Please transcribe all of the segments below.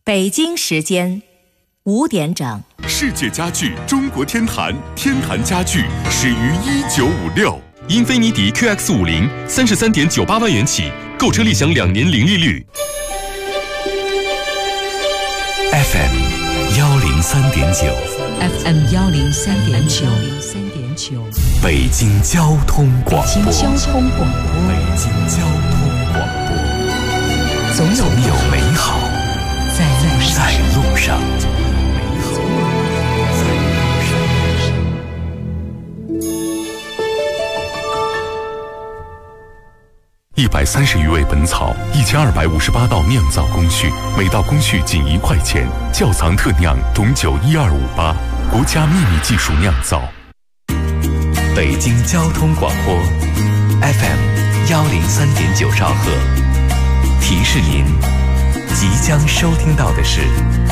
北京时间5点整。 世界家具中国天坛，天坛家具始于1956。英菲尼迪 QX50 33.98万元起，购车立享2年零利率。FM 103.9 FM 103.9 北京交通广播。 北京交通广播。 北京交通广播。 总有美好在路上。130余味本草，1258道酿造工序，每道工序仅1块钱。窖藏特酿董酒12588，国家秘密技术酿造。北京交通广播 FM 103.9兆赫。提示您，即将收听到的是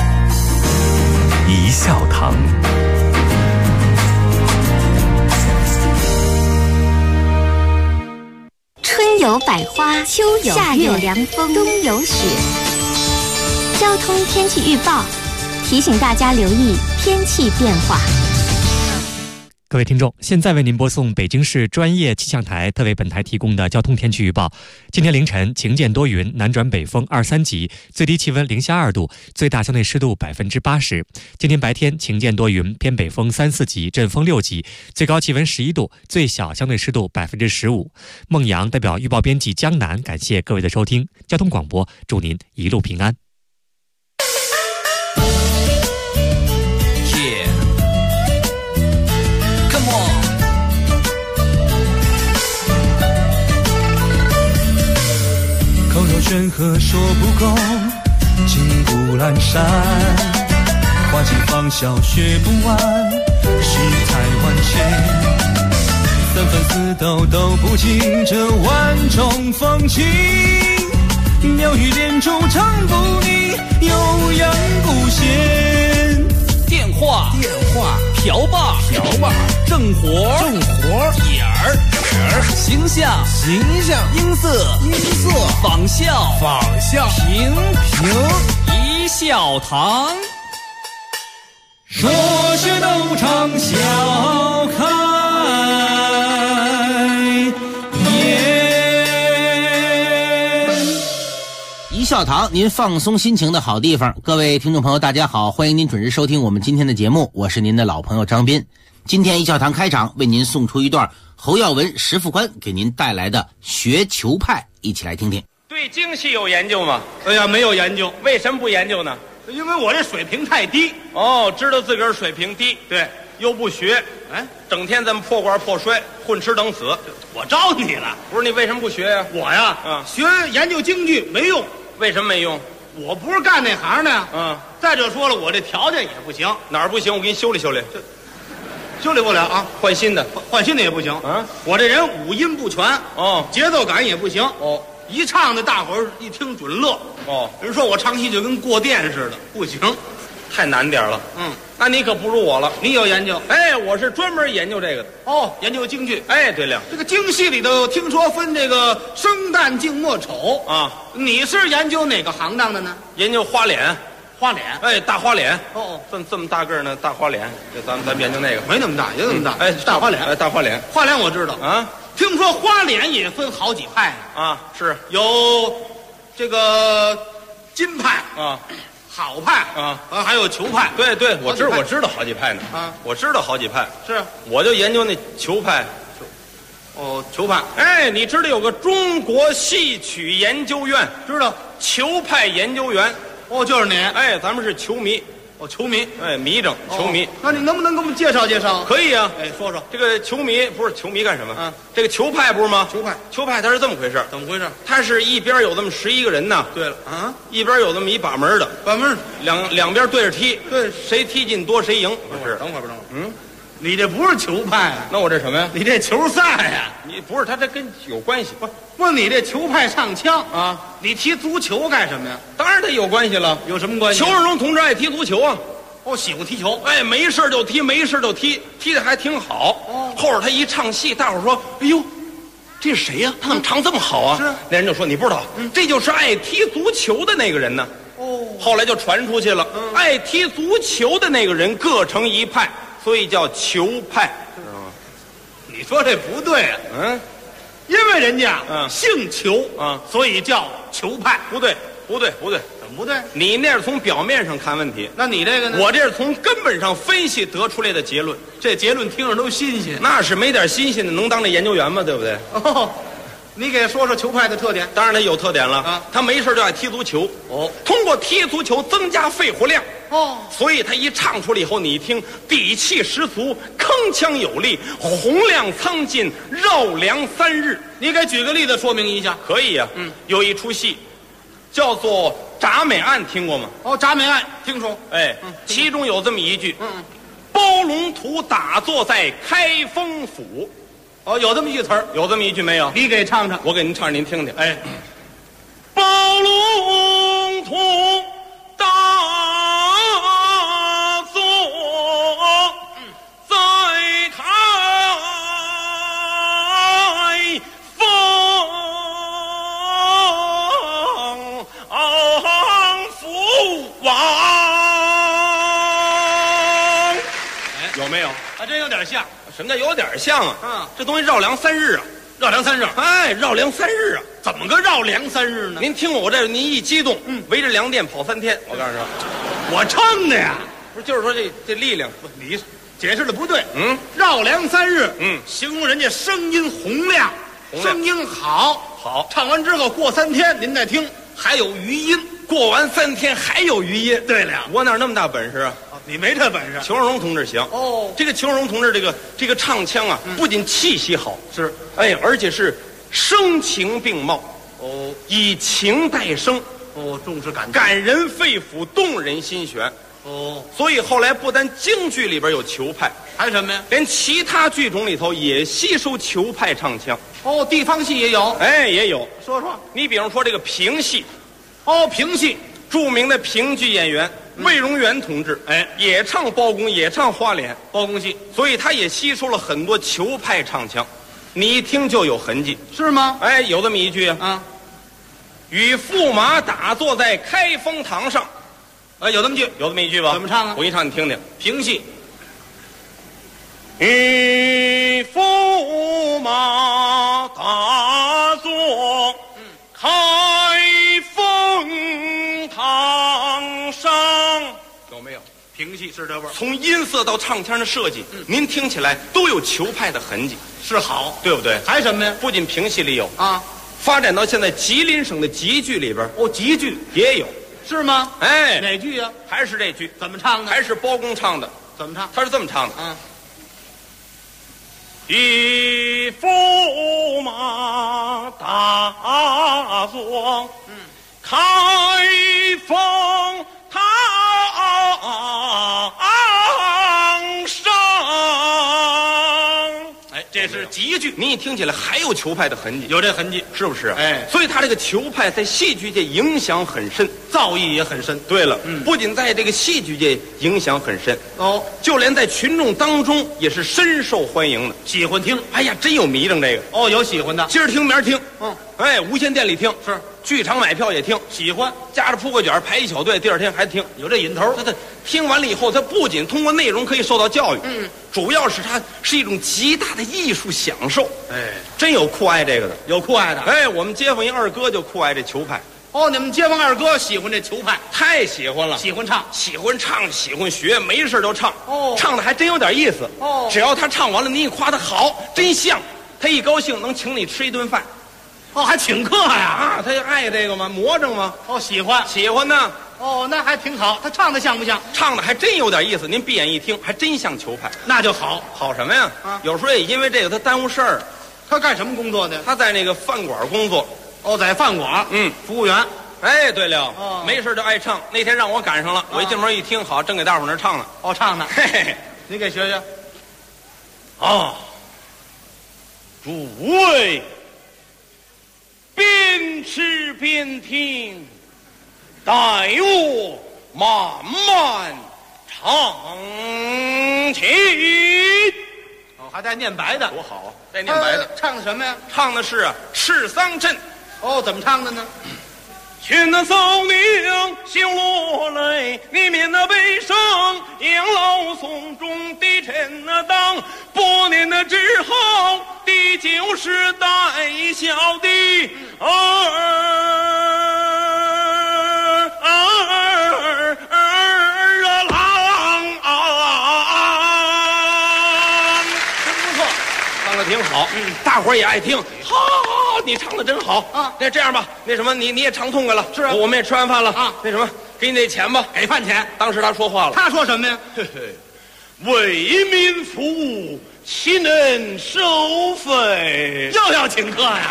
一笑堂。 春有百花，秋有夏有凉风，冬有雪。交通天气预报提醒大家留意天气变化。 各位听众，现在为您播送北京市专业气象台特为本台提供的交通天气预报。今天凌晨晴间多云，南转北风2、3级，最低气温零下2度，最大相对湿度80%。今天白天晴间多云，偏北风3、4级，阵风6级，最高气温11度，最小相对湿度15%。孟阳代表预报编辑江南，感谢各位的收听。交通广播，祝您一路平安。 口若悬河说不够，金谷阑珊，花季芳笑学不完，世态万千，三分四斗都不尽这万种风情，妙语连珠唱不腻，悠扬不闲。 电话瓢把正活点儿形象音色仿效评一笑堂， 说学逗唱笑开颜。 一笑堂，您放松心情的好地方。各位听众朋友大家好，欢迎您准时收听我们今天的节目，我是您的老朋友张斌。今天一笑堂开场为您送出一段侯耀文、石副官给您带来的学球派，一起来听听。 对京戏有研究吗？ 哎呀，没有研究。 为什么不研究呢？ 因为我这水平太低。 哦，知道自个儿水平低， 对， 又不学，整天咱们破罐破摔，混吃等死。 我招你了。 不是，你为什么不学呀？ 我呀，学研究京剧没用。 为什么没用？ 我不是干那行的。再者说了，我这条件也不行。 哪儿不行？我给你修理修理。 修理不了啊， 换新的也不行。我这人五音不全，节奏感也不行。一唱的大伙儿一听准乐。人说我唱戏就跟过电似的，不行， 太难点了。那你可不如我了， 你有研究。 我是专门研究这个的。 研究京剧。 对了， 这个京戏里头听说分这个生旦净末丑啊，你是研究哪个行当的呢？ 研究花脸。 花脸， 大花脸，这么大个呢，大花脸，这咱们研究那个， 没那么大，也那么大，大花脸， 大花脸， 花脸我知道啊。听说花脸也分好几派啊，是有这个金派啊， 好派啊，还有球派。 对，我知道好几派呢啊，我知道好几派， 是， 我就研究那球派。 球派， 你知道有个中国戏曲研究院？ 知道， 球派研究员。 就是你， 咱们是球迷， 球迷， 迷症，球迷。 那你能不能给我们介绍介绍？ 可以啊， 说说这个球迷不是球迷干什么？这个球派不是吗？球派它是这么回事。 怎么回事？ 它是一边有这么11个人呢。 对了一边有这么一把门的，两边对着踢， 对， 谁踢进多谁赢。 不是，等会儿，你这不是球派啊？ 那我这什么呀？ 你这球赛呀？ 你不是，他这跟有关系。 不是你这球派上枪啊？你踢足球干什么呀？ 当然他有关系了。 有什么关系？ 裘盛戎同志爱踢足球啊。 喜欢踢球。 没事就踢，没事就踢，踢得还挺好。后边他一唱戏，大伙说：“哎呦，这是谁呀？他怎么唱这么好啊？” 是。 那人就说：“你不知道，这就是爱踢足球的那个人呢。” 后来就传出去了。爱踢足球的那个人各成一派，所以叫球派。 你说这不对啊？因为人家姓裘所以叫球派。 不对， 怎么不对？ 你那是从表面上看问题， 那你这个呢？ 我这是从根本上分析得出来的结论。 这结论听着都新鲜。 那是没点新鲜的，能当这研究员吗？对不对？ 你给说说球派的特点。 当然他有特点了他没事就爱踢足球。通过踢足球增加肺活量。所以他一唱出来以后，你一听底气十足，铿锵有力，洪亮苍劲，绕梁3日。 你给举个例子说明一下。 可以呀。有一出戏叫做《铡美案》，听过吗？ 铡美案听说。 其中有这么一句，包龙图打坐在开封府。 有这么一句词儿， 有这么一句没有？ 你给唱唱， 我给您唱，您听听。包龙图打坐在开封府王。有没有？ 还真有点像。 什么叫有点像啊？这东西绕梁3日啊！ 绕梁3日， 绕梁3日啊！ 怎么个绕梁3日呢？ 您听我这，您一激动，围着粮店跑3天。我告诉你， 我撑的呀！ 不是，就是说这力量， 你解释的不对。绕梁3日，形容人家声音洪亮，声音好。唱完之后过3天，您再听还有余音。 过完3天还有余音。 对了， 我哪那么大本事啊？ 你没这本事。 裘荣同志行。这个裘荣同志这个唱腔啊，不仅气息好， 是， 而且是声情并茂。以情代声。 重视感情， 感人肺腑，动人心弦。所以后来不单京剧里边有裘派， 还有什么呀？ 连其他剧种里头也吸收裘派唱腔。 地方戏也有。 也有。 说说。 你比方说这个评戏。 评戏， 著名的评剧演员魏荣元同志，也唱包公，也唱花脸， 包公戏， 所以他也吸收了很多裘派唱腔，你一听就有痕迹， 是吗？ 有这么一句与驸马打坐在开封堂上， 有这么一句吧？ 怎么唱啊？我给你唱，你听听。 评戏， 与驸马打坐，开封堂上，有没有？ 评戏是这味儿。 从音色到唱腔的设计，您听起来都有裘派的痕迹， 是好， 对不对？ 还什么呀？ 不仅评戏里有发展到现在吉林省的集剧里边， 集剧也有， 是吗？哪句呀？ 还是这句？ 怎么唱的？ 还是包公唱的？ 怎么唱？ 他是这么唱的与驸马打坐，开封堂上。 这是集剧， 你一听起来还有裘派的痕迹， 有这痕迹， 是不是？所以他这个裘派在戏剧界影响很深， 造诣也很深。 对了，不仅在这个戏剧界影响很深，就连在群众当中也是深受欢迎的， 喜欢听。 真有迷瞪这个。 有喜欢的， 今儿听明儿听。无线电里听， 是剧场买票也听， 喜欢， 夹着铺个卷排一小队，第二天还听， 有这瘾头。 他听完了以后，他不仅通过内容可以受到教育，主要是它是一种极大的艺术享受。真有酷爱这个的， 有酷爱的。 我们街坊一二哥就酷爱这裘派。 你们街坊二哥喜欢这裘派， 太喜欢了， 喜欢唱， 喜欢学，没事就唱，唱的还真有点意思。只要他唱完了，你一夸他好，真像，他一高兴能请你吃一顿饭。 还请客呀？ 他就爱这个吗？魔怔吗？ 喜欢呢。 那还挺好。他唱的像不像？ 唱的还真有点意思。您闭眼一听，还真像裘派。 那就好。 好什么呀？有时候也因为这个他耽误事儿。 他干什么工作的？ 他在那个饭馆工作。 在饭馆。服务员。 对了，没事就爱唱。那天让我赶上了，我一进门一听，好，正给大伙那唱呢。 唱呢。 嘿嘿， 你给学学。 诸位。边吃边听，待我慢慢唱起。 还带念白的， 多好啊！带念白的， 唱的什么呀？ 唱的是赤桑镇。 怎么唱的呢？ 劝那嫂娘休落泪，你免那悲伤，养老送终的臣那当，百年的之后的就是带孝的挺好，大伙儿也爱听。好，你唱的真好啊！那这样吧，那什么，你也唱痛快了。是啊，我们也吃完饭了啊。那什么，给你那钱吧，给饭钱。当时他说话了， 他说什么呀？ 嘿嘿，为民服务，岂能收费？ 又要请客呀！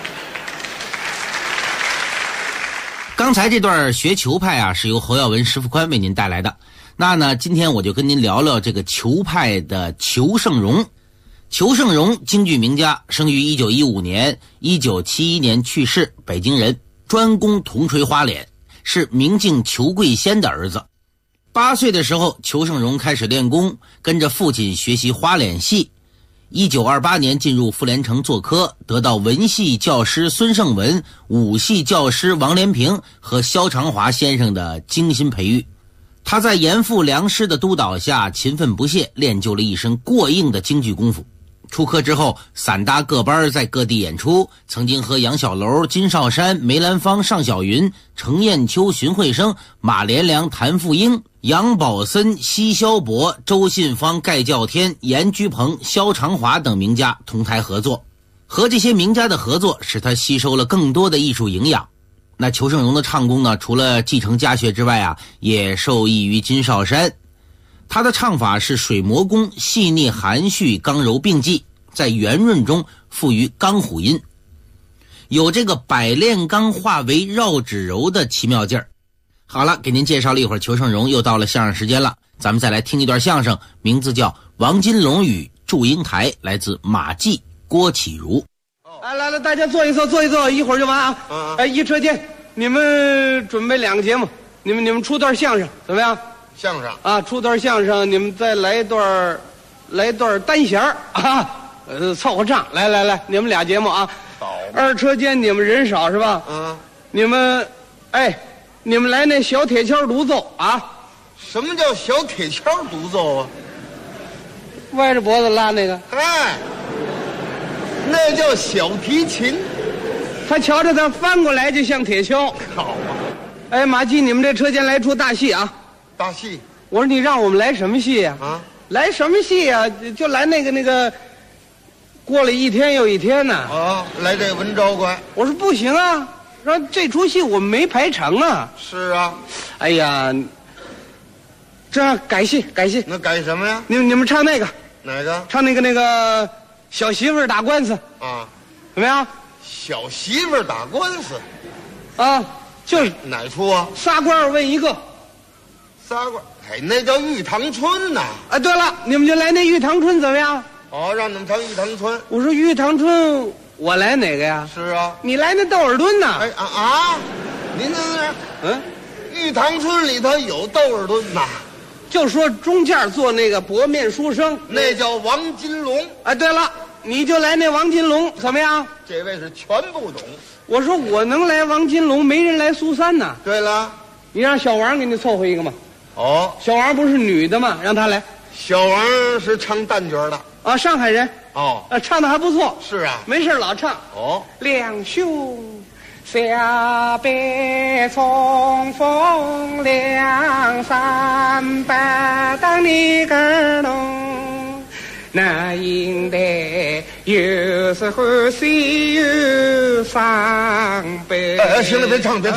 刚才这段学球派啊，是由侯耀文、石富宽为您带来的。那呢，今天我就跟您聊聊这个球派的裘盛戎。裘盛戎，京剧名家，生于1915年，1971年去世，北京人，专攻铜锤花脸，是明镜裘桂仙的儿子。8岁的时候，裘盛戎开始练功，跟着父亲学习花脸戏。1928年进入傅连城做科，得到文戏教师孙盛文、武戏教师王连平和萧长华先生的精心培育。他在严复良师的督导下勤奋不懈，练就了一身过硬的京剧功夫。出科之后，散搭各班，在各地演出，曾经和杨小楼、金少山、梅兰芳、尚小云、程砚秋、荀慧生、马连良、谭富英、杨宝森、奚萧伯、周信芳、盖叫天、严居鹏、萧长华等名家同台合作。和这些名家的合作，使他吸收了更多的艺术营养。那裘盛戎的唱功呢，除了继承家学之外啊，也受益于金少山。他的唱法是水磨功，细腻含蓄，刚柔并济，在圆润中赋予刚虎音，有这个百炼钢化为绕指柔的奇妙劲儿。好了，给您介绍了一会儿裘盛戎，又到了相声时间了，咱们再来听一段相声，名字叫《王金龙与祝英台》，来自马季、郭启儒。 来，大家坐一坐，一会儿就完啊。一车间，你们准备2个节目，你们出段相声怎么样？ 相声啊，出段相声，你们再来一段单弦啊，凑合唱。来，你们俩节目啊。 好。 2车间你们人少是吧？你们来那小铁锹独奏啊。 什么叫小铁锹独奏啊？ 歪着脖子拉那个。 那叫小提琴。 他瞧着他翻过来就像铁锹。 好啊。 马季，你们这车间来出大戏啊。 大戏？ 我说你让我们来什么戏呀？来什么戏呀？就来那个，过了一天又一天呢。 来这文昭关。 我说不行啊，说这出戏我们没排成啊。 是啊。 哎呀，这样改戏。 那改什么呀？ 你们唱那个。 哪个？ 唱那个小媳妇打官司啊？ 怎么样？ 小媳妇打官司啊？就是哪出啊 ？3官问一个。 3官，那叫玉堂春呐。 对了，你们就来那玉堂春怎么样？ 让你们唱玉堂春。 我说玉堂春，我来哪个呀？ 是啊， 你来那窦尔敦呐。 您那玉堂春里头有窦尔敦呐。 就说中间做那个薄面书生， 那叫王金龙。 对了，你就来那王金龙怎么样？ 这位是全不懂。 我说我能来王金龙，没人来苏三呐。 对了， 你让小王给你凑合一个嘛。小王不是女的吗？让他来。 小王是唱旦角的上海人。唱的还不错。 是啊， 没事老唱。两兄下北冲锋两三百当你个弄，那应得有时欢喜有伤悲。 行了，别唱了。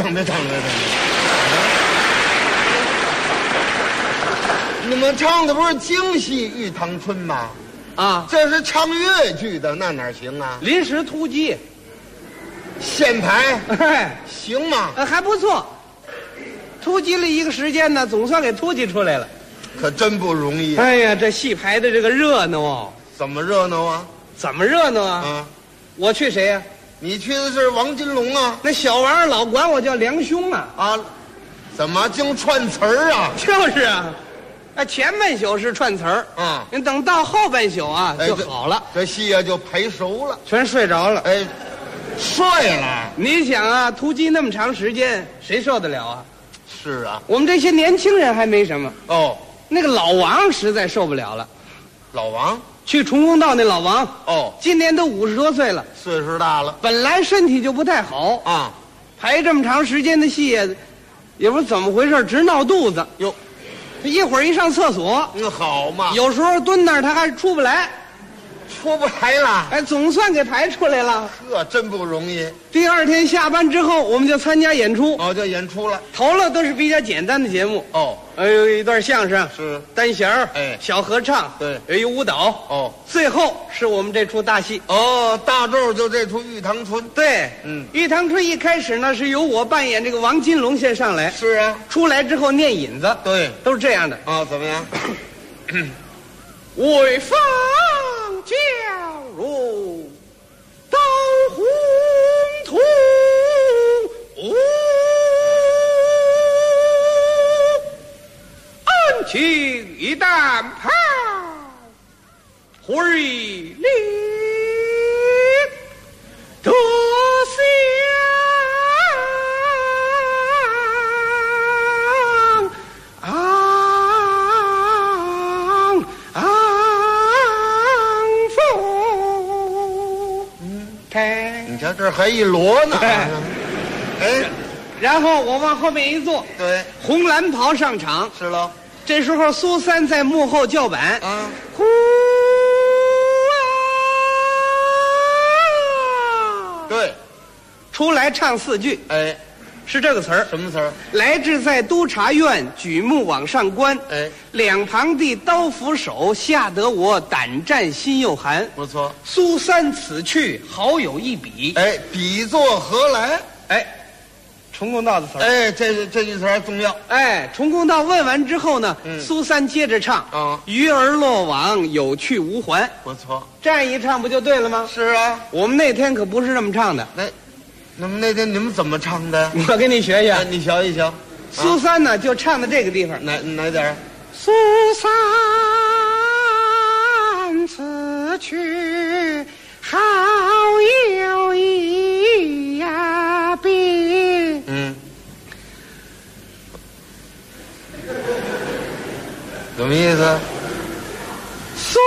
你们唱的不是京戏《玉堂春》吗？这是唱越剧的，那哪行啊？ 临时突击， 现排，行吗？ 还不错。突击了1个时间呢，总算给突击出来了， 可真不容易。 哎呀，这戏排的这个热闹哦。 怎么热闹啊？ 怎么热闹啊？我去谁呀？ 你去的是王金龙啊。 那小王老管我叫梁兄啊。 怎么净串词儿啊？ 就是啊。前半宿是串词儿，您等到后半宿就好了。 这戏就陪熟了， 全睡着了。 睡了。 你想啊，突击那么长时间，谁受得了啊？ 是啊， 我们这些年轻人还没什么， 哦， 那个老王实在受不了了。 老王， 去崇公道那老王， 哦， 今年都50多岁了， 岁数大了本来身体就不太好啊， 排这么长时间的戏，也不知怎么回事，直闹肚子。 哟， 一会儿一上厕所， 那好嘛， 有时候蹲那儿他还出不来， 出不来了。 哎，总算给排出来了。 这真不容易。 第二天下班之后，我们就参加演出。 哦，就演出了。 头了都是比较简单的节目。 哦， 有一段相声， 是单弦儿， 哎， 小合唱， 对， 有一舞蹈。 哦， 最后是我们这出大戏。 哦，大咒就这出《玉堂春》。 对，玉堂春一开始呢是由我扮演这个王金龙先上来。 是啊， 出来之后念引子。 对， 都是这样的。 啊，怎么样？ 为方教入到红土，安情一旦抛回里得你瞧这还一摞呢。哎， 然后我往后面一坐， 对， 红蓝袍上场。 是喽。 这时候苏三在幕后叫板。 啊， 呼啊！ 对， 出来唱4句。 哎， 是这个词儿。 什么词儿？ 来至在督察院，举目往上观。 哎， 两旁的刀斧手，吓得我胆战心又寒。 不错。 苏三此去，好有一比。 哎，比作何来？ 哎，崇公道的词儿。 哎，这句词儿重要。 哎，崇公道问完之后呢，苏三接着唱。 啊， 鱼儿落网，有去无还。 不错。 这样一唱不就对了吗？ 是啊， 我们那天可不是这么唱的。 那么那天你们怎么唱的？ 我给你学学。 你学一学。 苏三呢，就唱到这个地方。 哪点？ 苏三此去，好有一比。 什么意思？ 苏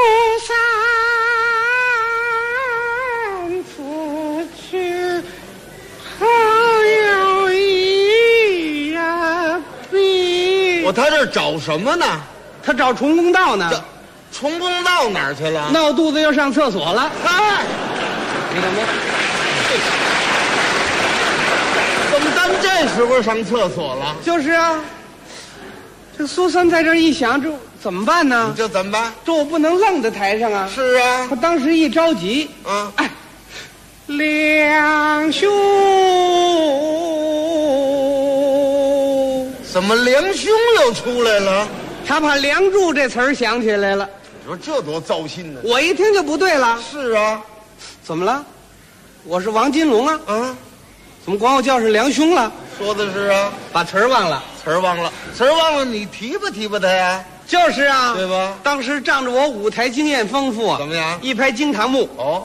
三此去，好有一比。 他这找什么呢？ 他找崇公道呢。 崇公道哪儿去了？ 闹肚子又上厕所了。 嗨， 你看没？ 怎么咱这时候上厕所了？ 就是啊。这苏三在这一想，这怎么办呢？ 这怎么办？ 这我不能愣在台上啊！ 是啊， 他当时一着急，哎，两兄， 怎么梁兄又出来了？ 他把梁祝这词儿想起来了。 你说这多糟心呢！ 我一听就不对了。 是啊， 怎么了？我是王金龙啊！怎么管我叫是梁兄了？ 说的是啊， 把词儿忘了， 词儿忘了，词儿忘了，你提拔提拔他呀？ 就是啊， 对吧？ 当时仗着我舞台经验丰富， 怎么样？ 一拍惊堂木， 哦，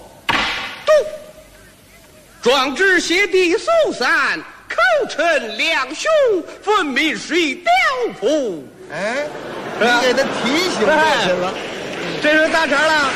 壮志协弟苏三，口称两兄，分明是一刁妇。 哎，你给他提醒过去了。 这是大茬了。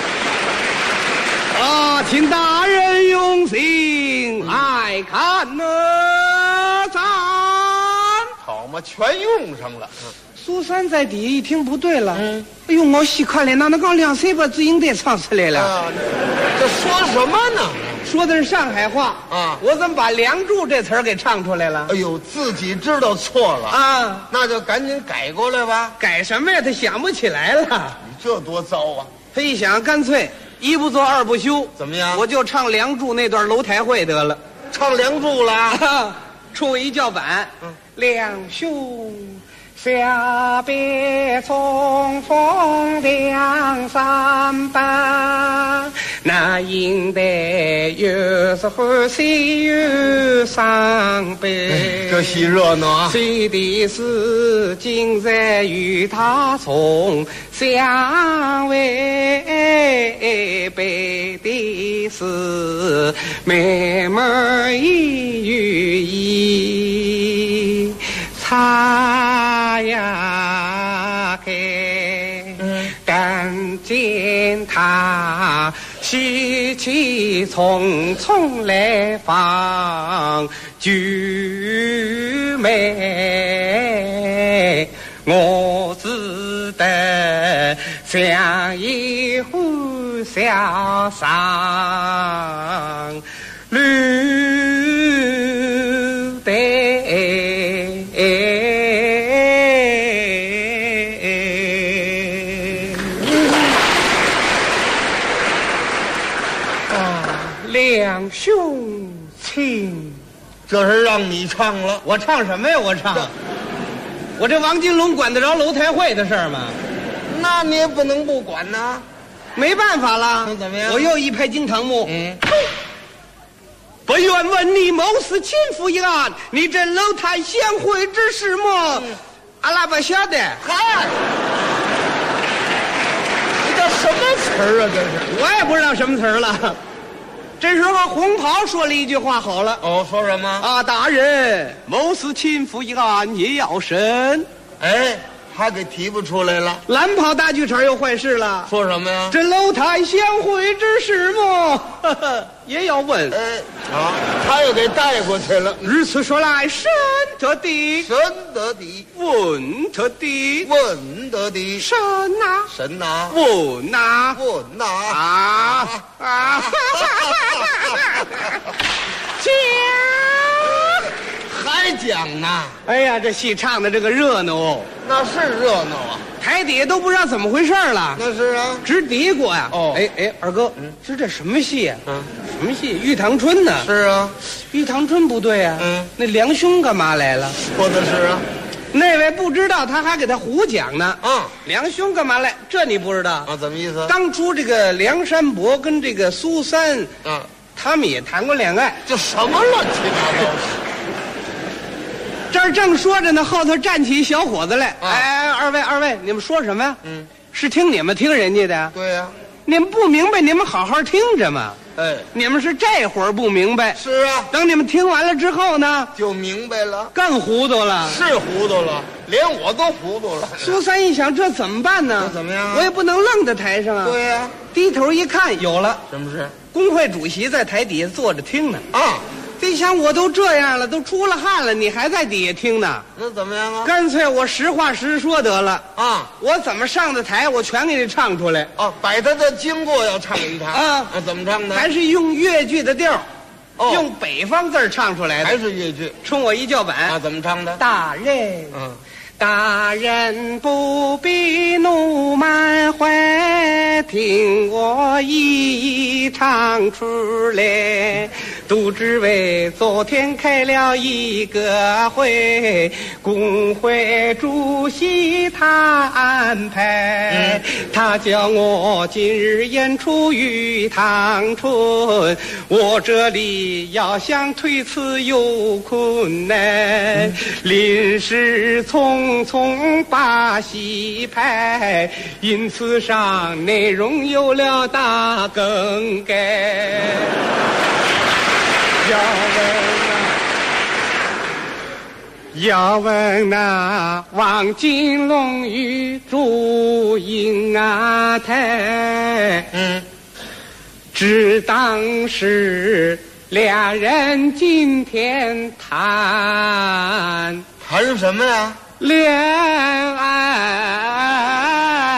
啊，请大人用心来看呢，咱好嘛，全用上了。 苏三在底下一听不对了，哎呦，我细看了，那刚两岁把自应得唱出来了。 这说什么呢？ 说的是上海话啊， 我怎么把梁祝这词儿给唱出来了？ 哎呦，自己知道错了啊， 那就赶紧改过来吧。 改什么呀？他想不起来了。 你这多糟啊！ 他一想，干脆一不做二不休， 怎么样？ 我就唱梁祝那段楼台会得了。 唱梁祝了， 处一叫板，两兄下别重逢两三班， 那应得有时欢喜有伤悲。 这戏热闹啊！ 谁的事今日与他从相违背的事，妹妹一语一擦呀开，但见他喜气匆匆来访九妹，我只得相依互相伤，留得两兄亲。 这是让你唱了， 我唱什么呀？我唱，我这王金龙管得着楼台会的事儿吗？ 那你也不能不管呐。 没办法了。 那怎么样？ 我又一拍惊堂木。不愿问你谋私亲夫一案，你这楼台相会之事么？阿拉不晓得。 嗨，你这什么词儿啊？这是我也不知道什么词儿了。这时候红袍说了一句话好了。 哦，说什么啊？大人，谋私亲夫一案也要审。 哎，还给提不出来了。 蓝袍大剧场又坏事了。 说什么呀？ 这楼台相会之事么？也要问。 他又给带过去了。 如此说来，审得的， 审得的， 问得的， 问得的， 审呐， 审呐， 问呐， 问呐， 讲还讲呢。 哎呀，这戏唱的这个热闹哦。 那是热闹啊， 台底下都不知道怎么回事了。 那是啊， 直嘀咕呀。 哦， 哎，二哥，这什么戏啊？什么戏？玉堂春呢？ 是啊， 玉堂春不对啊。那梁兄干嘛来了？ 说的是啊。 那位不知道，他还给他胡讲呢。梁兄干嘛来？这你不知道啊？怎么意思？ 当初这个梁山伯跟这个苏三，他们也谈过恋爱。 这什么乱七八糟的？ 这儿正说着呢，后头站起一小伙子来。哎，二位，你们说什么呀？是听你们听人家的？ 对呀。 你们不明白，你们好好听着嘛。 哎， 你们是这会儿不明白。 是啊。 等你们听完了之后呢， 就明白了。 更糊涂了。 是糊涂了，连我都糊涂了。 苏三一想，这怎么办呢？ 这怎么样？ 我也不能愣在台上啊。 对呀。 低头一看，有了。 什么事？ 工会主席在台底下坐着听呢。你想我都这样了，都出了汗了，你还在底下听呢？ 那怎么样啊？ 干脆我实话实说得了啊！ 我怎么上的台，我全给你唱出来。 把他的经过要唱给他啊！怎么唱的？ 还是用越剧的调，用北方字唱出来的。 还是越剧？ 冲我一叫板啊！怎么唱的？ 大人，大人不必怒满怀，听我一唱出来。都只为昨天开了一个会，工会主席他安排，他叫我今日演出玉堂春，我这里要想推辞有困难，临时匆匆把戏排，因此上内容有了大更改。要问那王金龙与祝英台，只当是俩人今天谈什么呀？ 恋爱。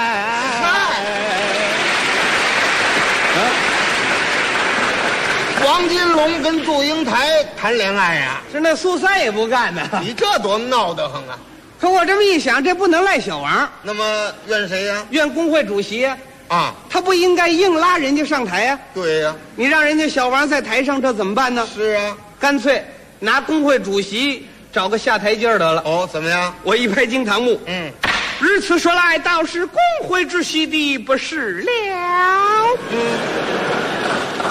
王金龙跟祝英台谈恋爱呀？ 是那苏三也不干呢。 你这多闹得慌啊！ 可我这么一想，这不能赖小王。 那么怨谁呀？ 怨工会主席呀。他不应该硬拉人家上台呀。 对呀。你让人家小王在台上，这怎么办呢？ 是啊。 干脆拿工会主席找个下台阶得了。 怎么样？ 我一拍惊堂木。如此说来，倒是工会主席的不是了。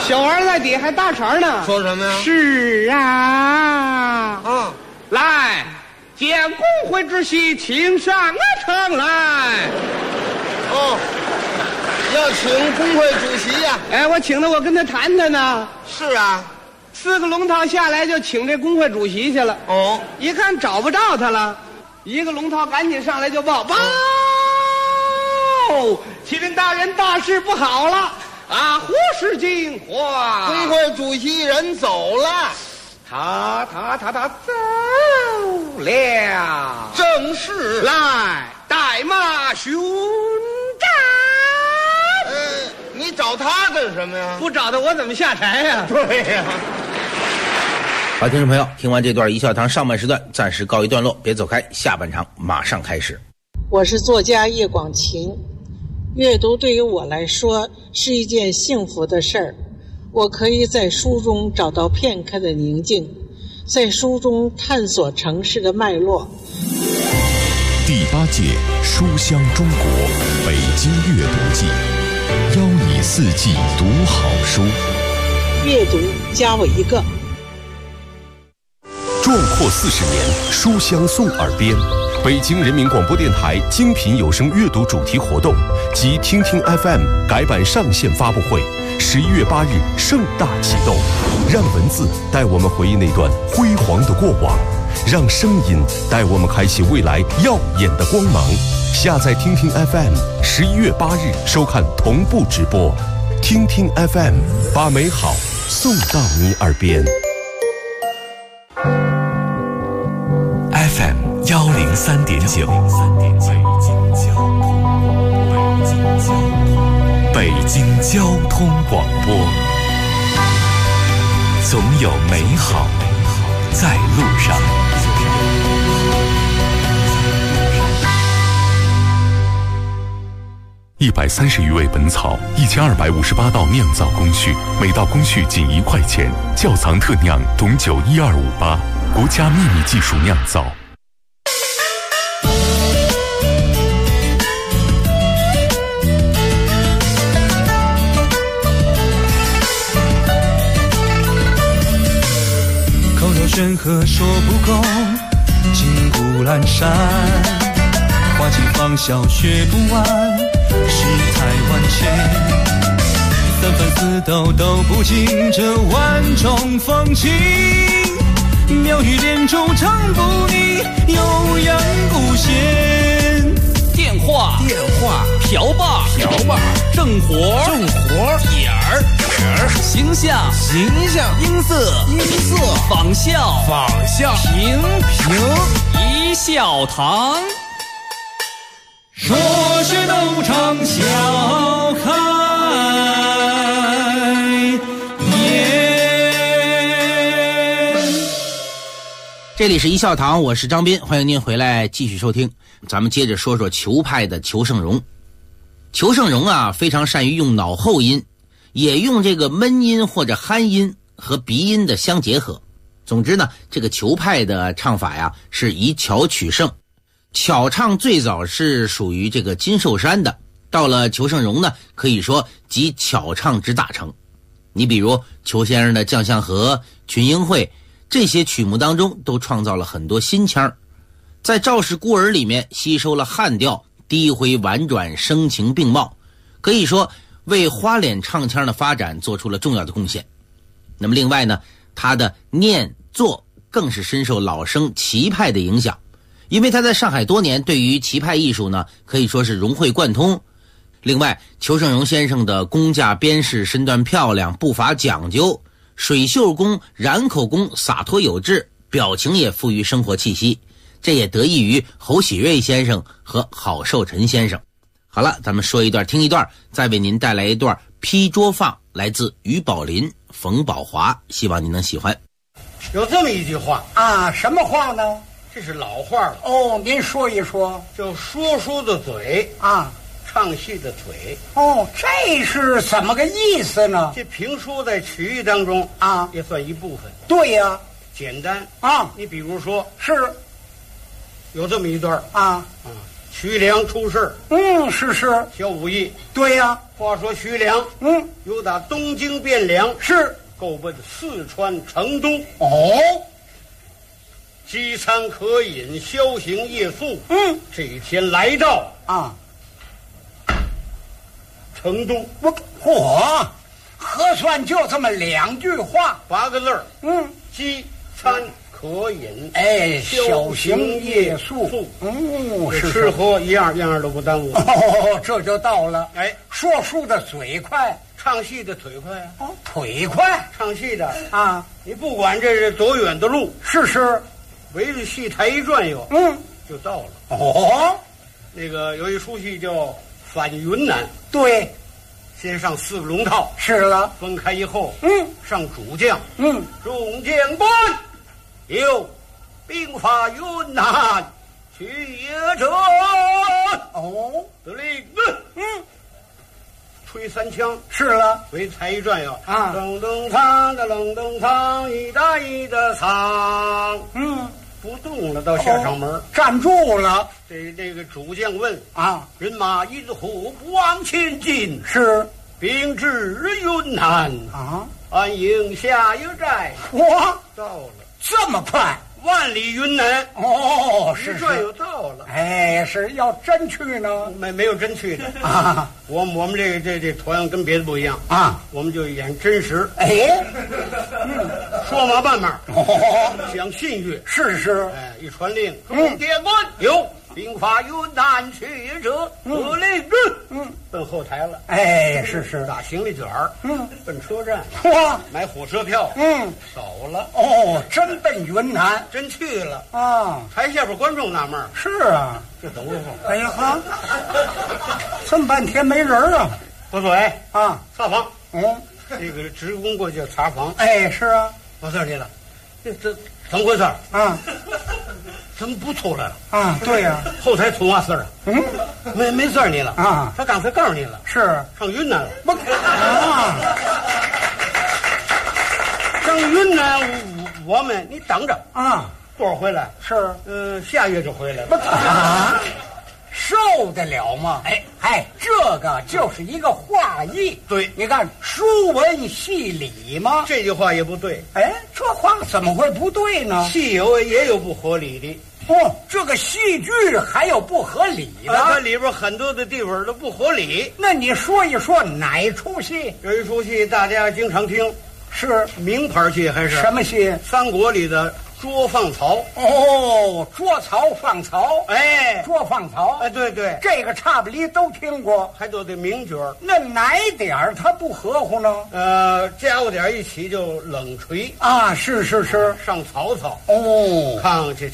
小娃在底下还搭茬呢， 说什么呀？ 是啊，来，见工会主席请上城来。 要请工会主席呀？ 哎，我请他，我跟他谈谈呢。 是啊 4个龙套下来就请这工会主席去了。一看找不着他了，一个龙套赶紧上来就报：启禀大人，大事不好了啊！胡世金花工会主席人走了， 他走了， 正是来带马巡战。 你找他干什么呀？ 不找他我怎么下台呀？ 对呀。 好，听众朋友，听完这段一笑堂上半时段暂时告一段落，别走开，下半场马上开始。 我是作家叶广晴，阅读对于我来说是一件幸福的事儿。我可以在书中找到片刻的宁静，在书中探索城市的脉络。 第8届书香中国北京阅读季，邀你4季读好书。 阅读加我一个。 壮阔40年，书香送耳边。北京人民广播电台精品有声阅读主题活动及听听 FM 改版上线发布会，11月8日盛大启动。让文字带我们回忆那段辉煌的过往，让声音带我们开启未来耀眼的光芒。下载听听 FM，11月8日收看同步直播。听听 FM， 把美好送到你耳边。 FM 103.9，北京交通广播，总有美好在路上。130余味本草，1258道酿造工序，每道工序仅1块钱，窖藏特酿董酒12588，国家秘密技术酿造。 口若悬河说不够，金谷阑珊，花季芳笑学不完，世态万千。三番四斗斗不尽这万种风情，妙语连珠唱不腻，悠扬古弦。 电话瓢把正活点儿形象音色仿效平一笑堂， 说学逗唱笑开颜。 这里是一笑堂，我是张斌，欢迎您回来继续收听。咱们接着说说裘派的裘盛戎。裘盛戎啊，非常善于用脑后音，也用这个闷音或者鼾音和鼻音的相结合。总之呢，这个裘派的唱法呀，是以巧取胜。巧唱最早是属于这个金寿山的，到了裘盛戎呢，可以说集巧唱之大成。你比如裘先生的《将相和》《群英会》这些曲目当中，都创造了很多新腔儿。在《赵氏孤儿》里面吸收了汉调，低回婉转，声情并茂，可以说为花脸唱腔的发展做出了重要的贡献。那么另外呢，他的念作更是深受老生齐派的影响，因为他在上海多年，对于齐派艺术呢可以说是融会贯通。另外，裘盛戎先生的工架编饰身段漂亮，步伐讲究，水袖功、染口功洒脱有致，表情也富于生活气息，这也得益于侯喜瑞先生和郝寿臣先生。好了，咱们说一段听一段，再为您带来一段批捉放，来自于宝林、冯宝华，希望您能喜欢。 有这么一句话啊，什么话呢？ 这是老话了。 哦，您说一说。 就说书的嘴啊， 唱戏的腿。 哦，这是怎么个意思呢？ 这评书在曲艺当中啊， 也算一部分。 对呀， 简单啊。 你比如说， 是有这么一段啊， 徐良出事。 是小武艺。 对呀。 话说徐良，由打东京汴梁是够奔四川成都。饥餐渴饮，宵行夜宿。这一天来到成都， 核算就这么2句话 ，8个字儿。饥餐渴饮， 宵行夜宿。是吃喝一样都不耽误。 这就到了。说书的嘴快， 唱戏的腿快啊。 腿快， 唱戏的啊， 你不管这是多远的路， 是， 围着戏台一转悠，就到了。那个有一出戏叫《返云南》， 对， 先上4个龙套， 是了， 分开以后，上主将，众将官有兵发云南去也者，得令，吹3枪， 是了， 围台一转悠， 噔噔唱的噔噔唱，一打一的唱，不动了，到下场门， 站住了。 这个主将问人马因何不往前进？ 是， 兵至云南安营下有寨。到了， 这么快 ？万里云南是转悠到了。 是要真去呢？ 没有真去的我们这团跟别的不一样我们就演真实。说嘛办嘛，讲信誉。 是。 一传令，众将官有兵发云南去也者，得令奔后台了。 是打行李卷儿，奔车站，买火车票，走了。 真奔云南， 真去了台下边观众纳闷， 是啊， 这等会儿， 这么半天没人啊。 不对查房，这个职工过去查房。 是啊， 到这里了，这怎么回事怎么不出来了对呀， 后台出嘛事了？没事你了他刚才告诉你了， 是上云南了。上云南我们你等着多少回来？ 是下月就回来了。 受得了吗？这个就是一个话艺。 对， 你看书文戏理吗？ 这句话也不对。 这话怎么会不对呢？ 戏也有不合理的。 这个戏剧还有不合理的？ 它里边很多的地方都不合理。 那你说一说哪出戏？ 有一出戏大家经常听， 是名牌戏还是什么戏？ 三国里的捉放曹。 捉曹放曹。捉放曹。 对， 这个差不离都听过， 还都得名角。 那哪点儿它不合乎呢？ 加过点一起就冷锤是上曹操。看这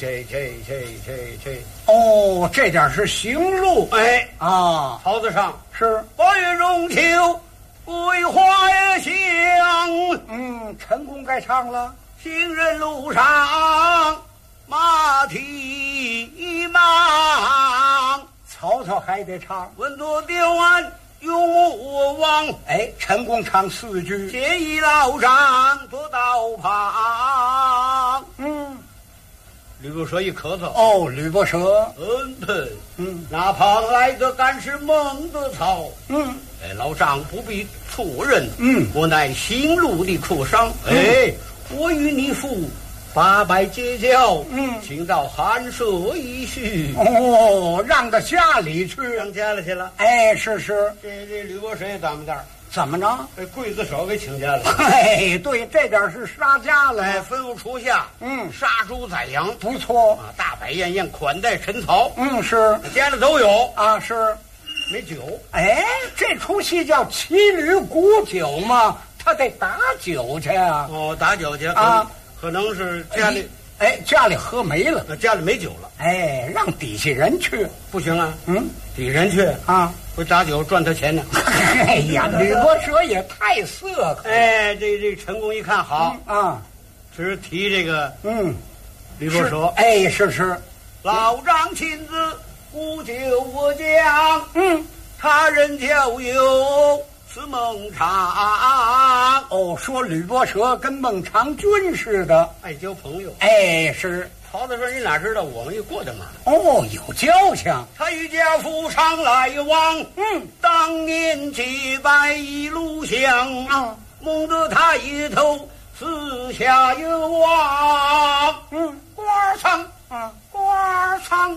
这点是行路。 曹子上是八月中秋，桂花香。 陈公该唱了。 行人路上马蹄忙， 曹操还得唱。 闻作雕鞍勇我王。 陈公唱4句。 见一老丈坐道旁。吕不韦一咳嗽。 吕不韦。 那旁来的敢是孟德曹。老丈不必错认。我乃行路的客商。我与你父800结交，请到寒舍一叙。 让到家里去， 让家里去了。 是。 这吕不韦咱们这儿怎么着？ 刽子手给请家了。 对，这点是杀家了。 吩咐厨下，杀猪宰羊， 不错大摆宴宴款待陈曹。 是家里都有是。 没酒。 这出戏叫骑驴鼓酒嘛。他得打酒去打酒去可能是家里家里喝没了， 家里没酒了。 让底下人去不行啊。底下人去会打酒赚他钱呢。 吕不韦也太色可。 这陈公一看好只提这个吕不韦。 是老丈亲自鼓酒我将。他人交友是孟尝。 说吕不韦跟孟尝君似的， 爱交朋友。 是曹子说：“你哪知道我们有过的门？ 哦，有交情。 他与家父常来往，当年结拜一路乡啊，蒙得他一头四下有望。官仓啊，官仓，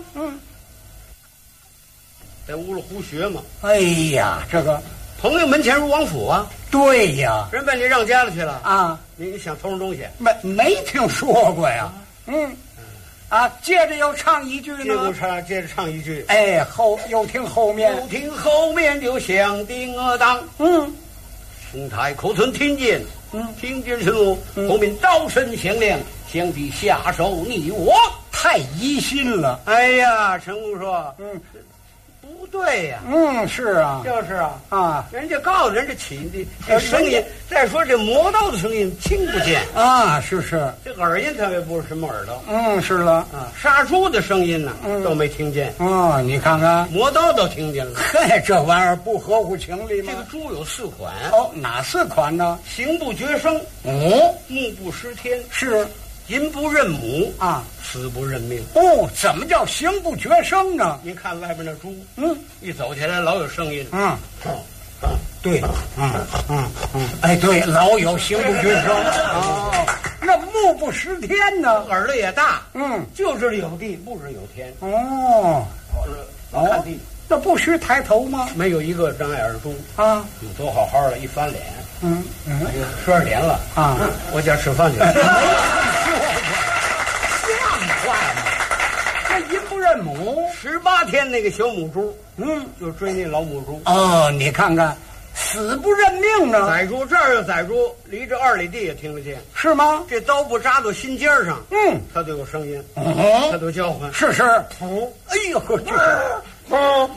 在屋里胡学嘛。 哎呀，这个朋友门前如王府啊。 对呀， 人把你让家里去了啊， 你想偷什么东西？ 没听说过呀。接着又唱一句呢。 接着唱一句。 哎，又听后面就响叮当。兄台可曾听见？听见什么？后面刀声响亮，想必下手你我， 太疑心了。 哎呀，陈公说，不对呀。 是啊， 就是啊，人家告诉人家起的这声音，再说这磨刀的声音听不见啊，是， 这耳音特别不是什么耳朵。 是了啊，杀猪的声音呢都没听见。 你看看磨刀都听见了。 嘿，这玩意儿不合乎情理吗？ 这个猪有4款。 哪4款呢？ 行不绝声，目不识天， 是淫不认母啊， 死不认命。 怎么叫行不绝声呢？ 您看外边那猪，一走起来老有声音。 对，哎，对，老有行不绝声。那目不识天呢？ 耳朵也大，就知道有地，不知道有天。老看地， 那不须抬头吗？ 没有一个张眼儿猪啊， 都好好的，一翻脸，12点了啊，我家吃饭去了。 像话吗？这淫不认母 ，18天那个小母猪，就追那老母猪。 你看看，死不认命呢。 宰猪这儿又宰猪，离这2里地也听得见， 是吗？ 这刀不扎到心尖上，它都有声音，它都叫唤。 是。哎呦呵，这是。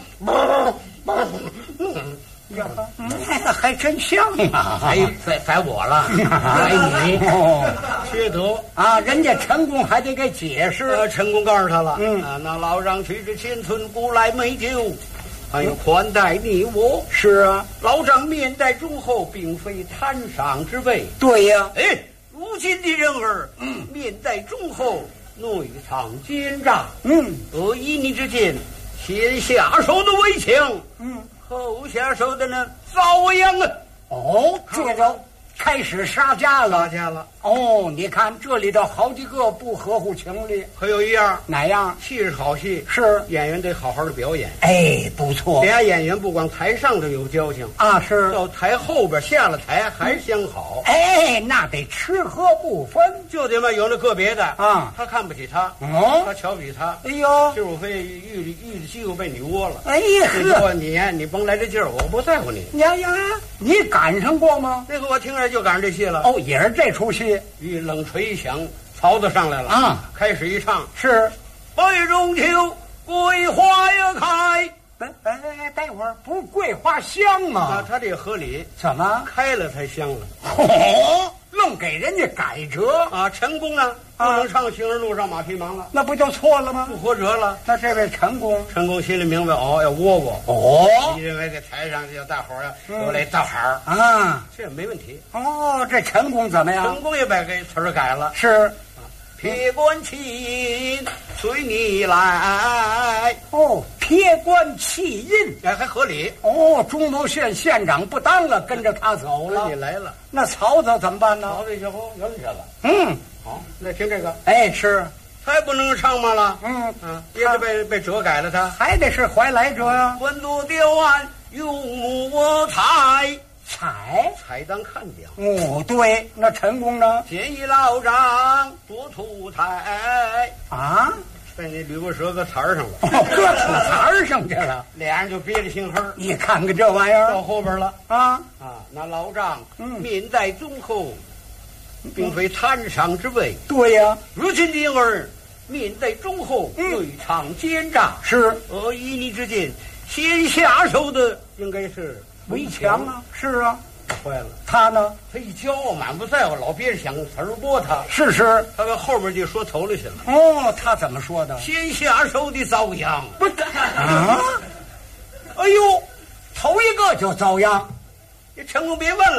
还真像啊！ 宰我了，宰你，缺德啊！人家陈公还得给解释。 陈公告诉他了，那老张去至前村古来美酒，还有宽待你我。 是啊， 老张面带忠厚，并非贪赏之辈。 对呀， 如今的人儿，面带忠厚，内藏奸诈，恶依你之见，先下手的为强，后下手的呢遭殃啊！ 这就开始杀价了。你看这里头好几个不合乎情理。 还有一样， 哪样？ 戏是好戏， 是演员得好好的表演。 不错。 俩演员不光台上头有交情啊，是到台后边下了台还相好。 那得吃喝不分。 就得嘛，有那个别的啊， 他看不起他，他瞧不起他。今儿我非遇的机会被你窝了。说你甭来这劲儿，我不在乎你。 你赶上过吗？ 那个我听着就赶上这戏了。 也是这出戏。 一冷锤一响，曹子上来了啊， 开始一唱是北中秋，桂花呀开。 待会儿不是桂花香吗？ 他这合理， 怎么开了才香了？ 愣给人家改折啊！陈公呢？不能唱行人路上马匹忙了， 那不就错了吗？ 不合辙了。 那这位陈公心里明白，要窝窝。你认为在台上叫大伙儿要来道好啊？ 这没问题。 这陈公怎么样？ 陈公也把这词儿改了。 是。 撇官气随你来。 撇官弃印， 还合理。 中牟县县长不当了，跟着他走了。 你来了， 那曹子怎么办呢？ 曹子小伙原去了。好，那听这个。 是， 还不能唱吗了？也是被折改了，他还得是怀来折呀。 温度雕案用我彩当看讲。 对，那陈公呢？ 建议老张多出台啊， 在那吕布蛇搁台上了， 搁土台上去了， 俩人就憋着心黑。 你看看这玩意儿到后边了那老张面带忠厚，并非贪赏之辈。 对呀， 如今的儿面带忠厚，内藏奸诈， 是依你之见，先下手的应该是围墙啊。是啊， 坏了。 他呢？ 他一骄傲，满不在乎，老别人想词儿拨他。 是。 他把后面就说头里去了。 他怎么说的？ 先下手的遭殃。 不是啊！哎呦，头一个就遭殃。 这陈公别问了，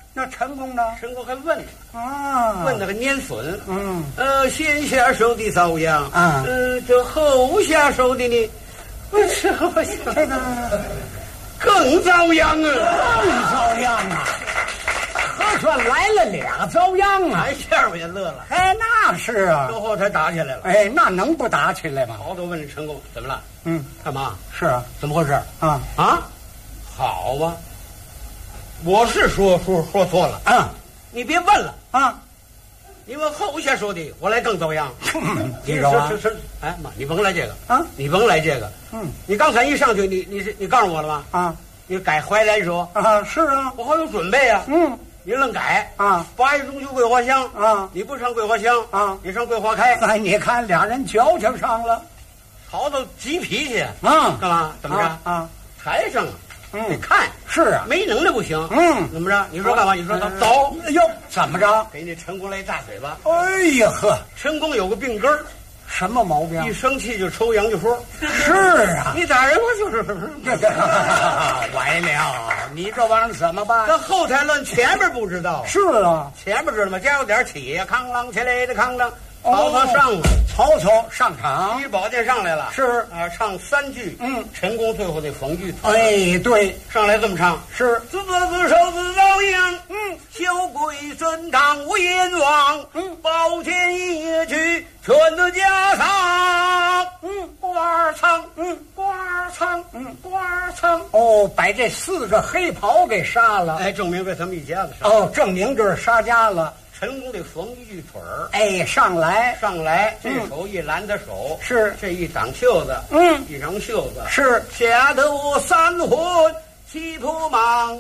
那成功呢？ 成功还问了啊， 问那个年损。先下手的遭殃啊， 这后下手的呢，这个更遭殃啊， 更遭殃啊！合算来了俩遭殃啊！ 下边也乐了。 哎，那是啊， 最后才打起来了。 哎，那能不打起来吗？ 好多问成功怎么了？干嘛？ 是啊， 怎么回事？ 啊， 好啊，我是说错了。你别问了啊， 你问后下手的，我来更遭殃。 你说啊？ 哎妈，你甭来这个啊！ 你甭来这个。你刚才一上去，你告诉我了吗？ 啊， 你改怀来说啊？是啊， 我好有准备啊。你愣改啊 ？8月中秋桂花香啊， 你不上桂花香啊， 你上桂花开。 哎，你看俩人矫情上了， 吵到急脾气啊？ 干嘛？怎么着？ 啊， 台上得看。 是啊， 没能耐不行。怎么着？你说干嘛？你说走。 哟，怎么着？ 给你陈功来一大嘴巴。 哎呀呵， 陈功有个病根儿。 什么毛病？ 一生气就抽杨家坡。 是啊， 你打人我就是完了，你这玩意儿怎么办？ 这后台乱，前边不知道。 是啊， 前边知道吗？家有点起呀，康啷起来的康啷。曹操上了， 曹操上场， 一宝剑上来了。 是啊，唱3句。陈功最后得逢句。 哎，对， 上来这么唱。 是自手自遭殃。休归孙堂无阎王。宝剑一去全的家常。 官仓，官仓。哦，把这4个黑袍给杀了。 哎，证明这他们一家子杀。 哦，证明这是杀家了。 陈功得缝一句腿儿。 哎，上来， 这手一拦他手， 是这一挡袖子，一扔袖子， 是下头3魂七扑忙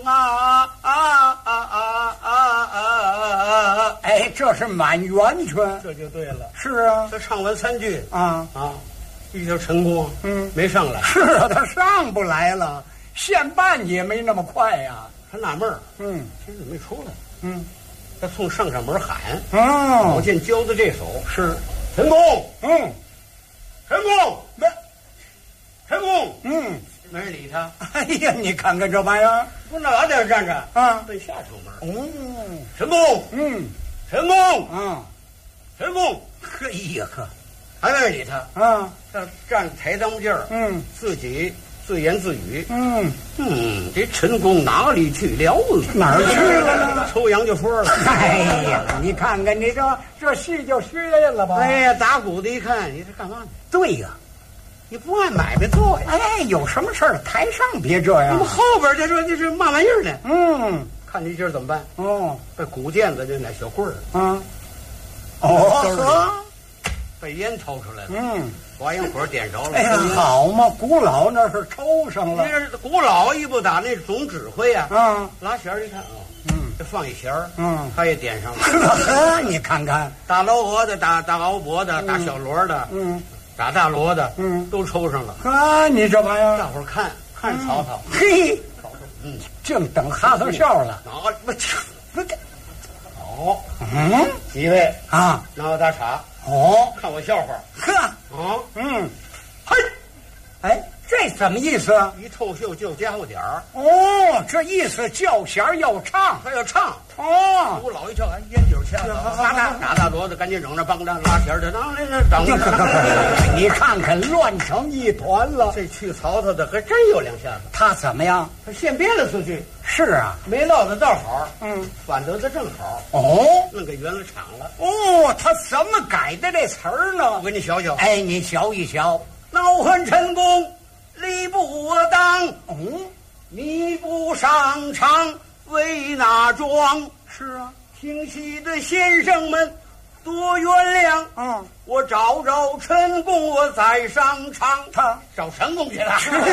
哎，这是满圆圈， 这就对了。 是啊， 他唱完3句一条陈功，没上来。 是啊，他上不来了，线办也没那么快呀。 他纳闷儿，今儿怎么没出来？他从上门喊，宝剑交的这手是陈功，陈功，陈功，没人理他。 哎呀，你看看这玩意儿， 不哪在这站着啊？ 奔下城门。陈功，陈功，陈功， 嘿呀呵， 还没人理他啊？ 他站台当劲儿，自己自言自语，这陈功哪里去了？ 哪儿去了呢？ 抽杨家坡了。 哎呀，你看看你这戏就虚了吧？ 哎呀，打鼓的一看，你这干嘛呢？ 对呀， 你不按买卖做呀？ 哎，有什么事儿台上别这样。 那么后边这说这是嘛玩意儿呢？看你今儿怎么办？这鼓垫子这那小棍儿， 呵， 被烟抽出来了。花烟火点着了。 哎呀，好嘛，古老那是抽上了。 这古老一不打那总指挥啊，拉弦儿一看这放一弦儿，他也点上了。 你看看， 打老鹅的、打鳌脖的、打小锣的，打大锣的，都抽上了。 啊，你这玩意儿， 大伙儿看曹操， 嘿，净等哈头笑了。 几位啊， 拿我打岔。看我笑话。 嘿，哎，这怎么意思？ 一透袖就家伙点儿。 这意思叫弦要唱， 他要唱。我老一跳，烟酒掐了，打大锣的，赶紧整着帮着拉弦的，整。 你看看，乱成一团了。 这去曹操的还真有2下子。 他怎么样？ 他现编了4句。 是啊， 没落的倒好，反得的正好。弄给圆了场了。 他怎么改的这词儿呢？ 我给你瞧瞧。 哎，你瞧一瞧。 恼恨陈功理不当，你不上场为哪桩？ 是啊， 听戏的先生们多原谅。我找陈功，我再上场。 他找陈功去了。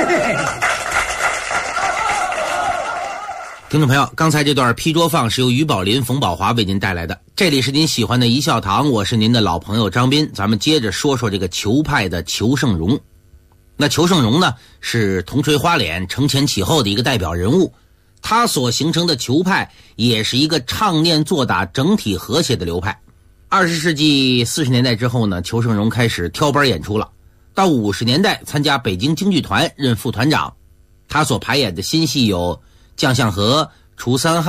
听众朋友，刚才这段批桌放是由于宝林、冯宝华为您带来的。这里是您喜欢的一笑堂，我是您的老朋友张斌。咱们接着说说这个裘派的裘盛戎。那裘盛戎呢，是铜锤花脸、承前启后的一个代表人物。他所形成的裘派也是一个唱念做打整体和谐的流派。20世纪40年代之后呢，裘盛戎开始挑班演出了。到50年代参加北京京剧团任副团长。他所排演的新戏有《将相和》、《除三害》、